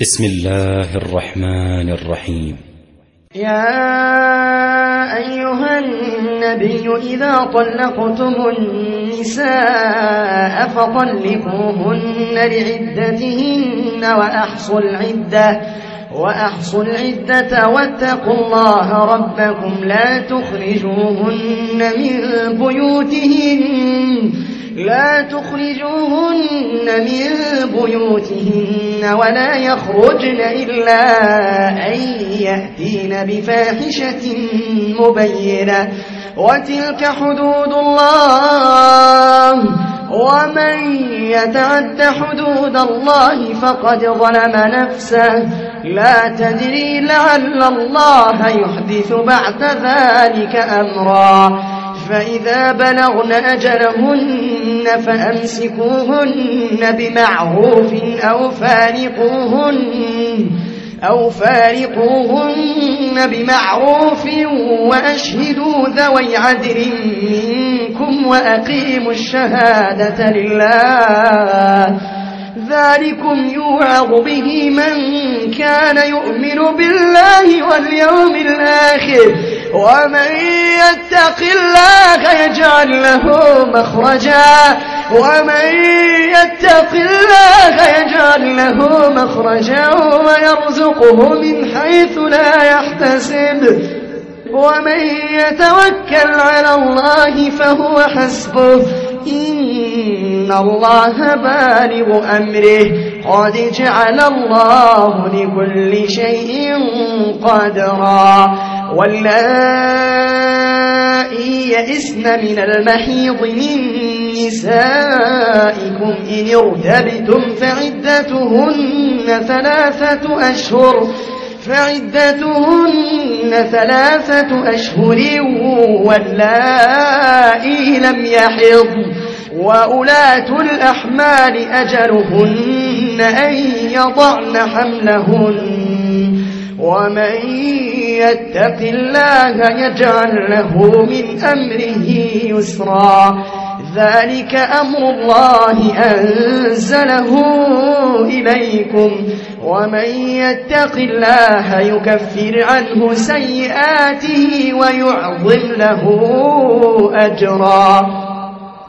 بسم الله الرحمن الرحيم. يا أيها النبي إذا طلقتم النساء فطلقوهن لعدتهن وأحصوا العدة واتقوا الله ربكم لا تخرجوهن من بيوتهن ولا يخرجن إلا أن يأتين بفاحشة مبينة وتلك حدود الله ومن يتعد حدود الله فقد ظلم نفسه لا تدري لعل الله يحدث بعد ذلك أمرا فإذا بلغن أجلهن فأمسكوهن بمعروف أو فارقوهن بمعروف وأشهدوا ذوي عدل منكم وأقيموا الشهادة لله ذلكم يوعظ به من كان يؤمن بالله واليوم الآخر ومن يتق الله يجعل له مخرجا ويرزقه من حيث لا يحتسب ومن يتوكل على الله فهو حسبه إن الله بالغ أمره قد جعل الله لكل شيء قدرا واللائي يئسن من المحيض من نسائكم إن ارتبتم فعدتهن 3 أشهر واللائي لم يحضن وأولاة الأحمال أجلهن أن يضعن حملهن ومن يتق الله يجعل له من أمره يسرا ذلك أمر الله أنزله إليكم ومن يتق الله يكفر عنه سيئاته ويعظم له أجرا